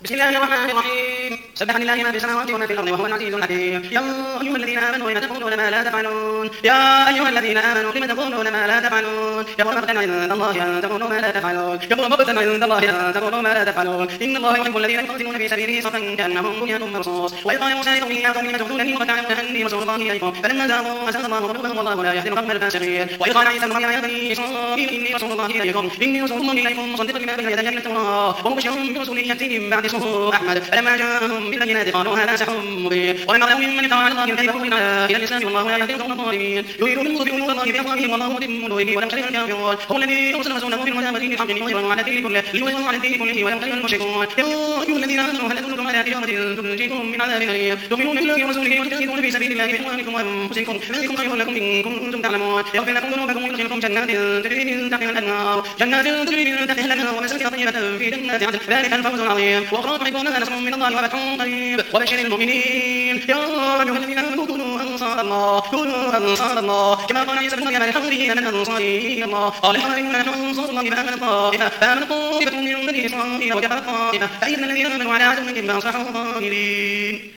بسم الله الرحمن الرحيم سبح لله ما في السماوات وما في الأرض وهو العزيز الحكيم يا أيها الذين آمنوا لم تقولون ما لا تفعلون يا أيها الذين آمنوا لم تقولون ما لا تفعلون كبر مقتا عند الله أن تقولوا ما لا تفعلون كبر مقتا عند الله أن تقولوا ما لا تفعلون إن الله يحب الذين يقاتلون في سبيله صفا كأنهم بنيان مرصوص وإذ قال موسى لقومه يا قوم لم تقتلونني وقد تعلمون أني رسول الله إليكم فلما زاغوا أزاغ الله قلوبهم والله لا يهدي القوم الفاسقين وإذ قال عيسى ابن مريم يا بني إسرائيل إني رسول الله إليكم مصدقا لما بين يدي من التوراة ومبشرا برسول يأتي من بعد اسمه أحمد فلما جاءهم بالبينات قالوا هذا سحر مبين ومن أظلم ممن افترى على الله الكذب وهو إلى الإسلام والله لا يهدي القوم الظالمين يريدون أن يطفئوا نور الله بأفواههم والله متم نوره ولو كره الكافرون هو الذي أرسل رسوله بالهدى ودين الحق ليظهره على الدين كله ولو كره المشركون يا أيها الذين آمنوا هل أدلكم على تجارة تنجيكم من عذاب أليم تؤمنون بالله ورسوله وتجاهدون في سبيل الله بأموالكم وأنفسكم ذلكم خير لكم إن كنتم تعلمون يغفر لكم ذنوبكم ويدخلكم جنات تجري من تحتها الأنهار ومساكن طيبة في جنات عدن ذلك الفوز العظيم وأخرى تحبونها نصر من الله وفتح قريب وبشر المؤمنين يا أيها الذين آمنوا كونوا أنصار الله كما قال عيسى ابن مريم لحوله من أنصاري إلى الله قال الحواريون نحن أنصار الله فآمنت طائفة من بني إسرائيل وكفرت طائفة فإن الذين آمنوا على عدوهم فأصبحوا ظاهرين.